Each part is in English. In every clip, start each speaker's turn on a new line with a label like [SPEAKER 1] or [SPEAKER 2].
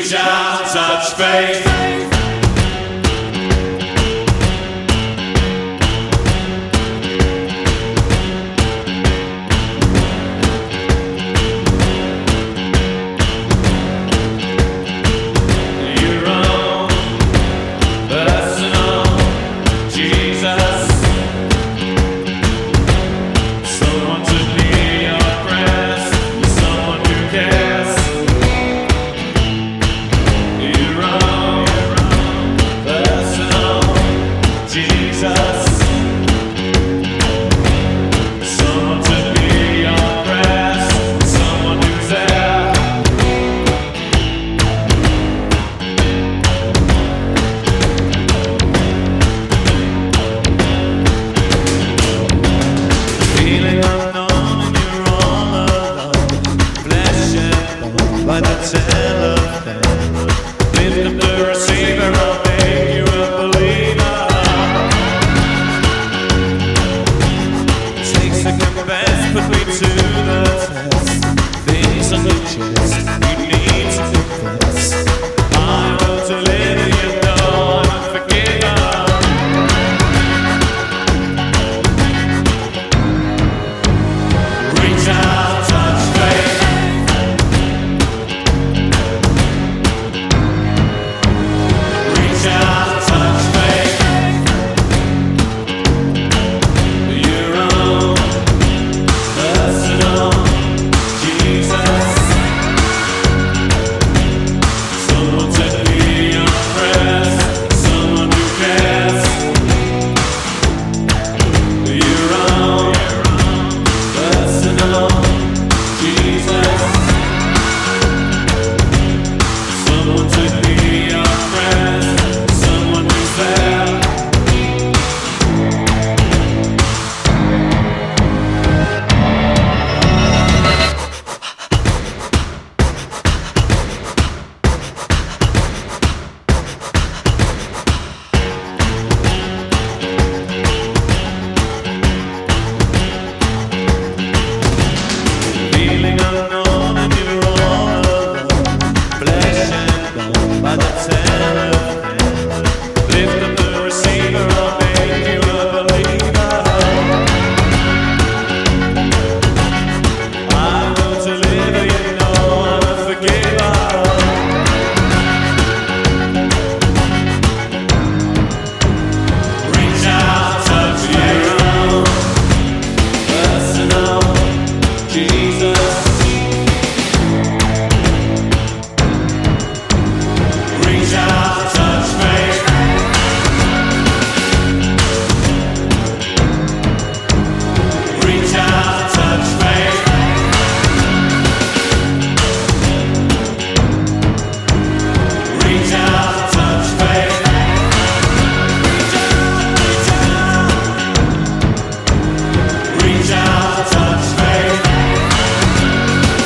[SPEAKER 1] Reach out, touch faith.
[SPEAKER 2] By the telephone, lift up the receiver, I'll make you a believer. Take second best, put me to the test. Things on the chest, you need to confess. I want to live, you know I'm unforgiven. Reach out, touch faith.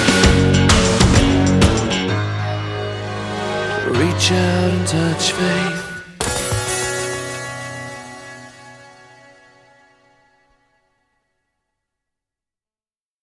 [SPEAKER 1] Reach out and touch faith.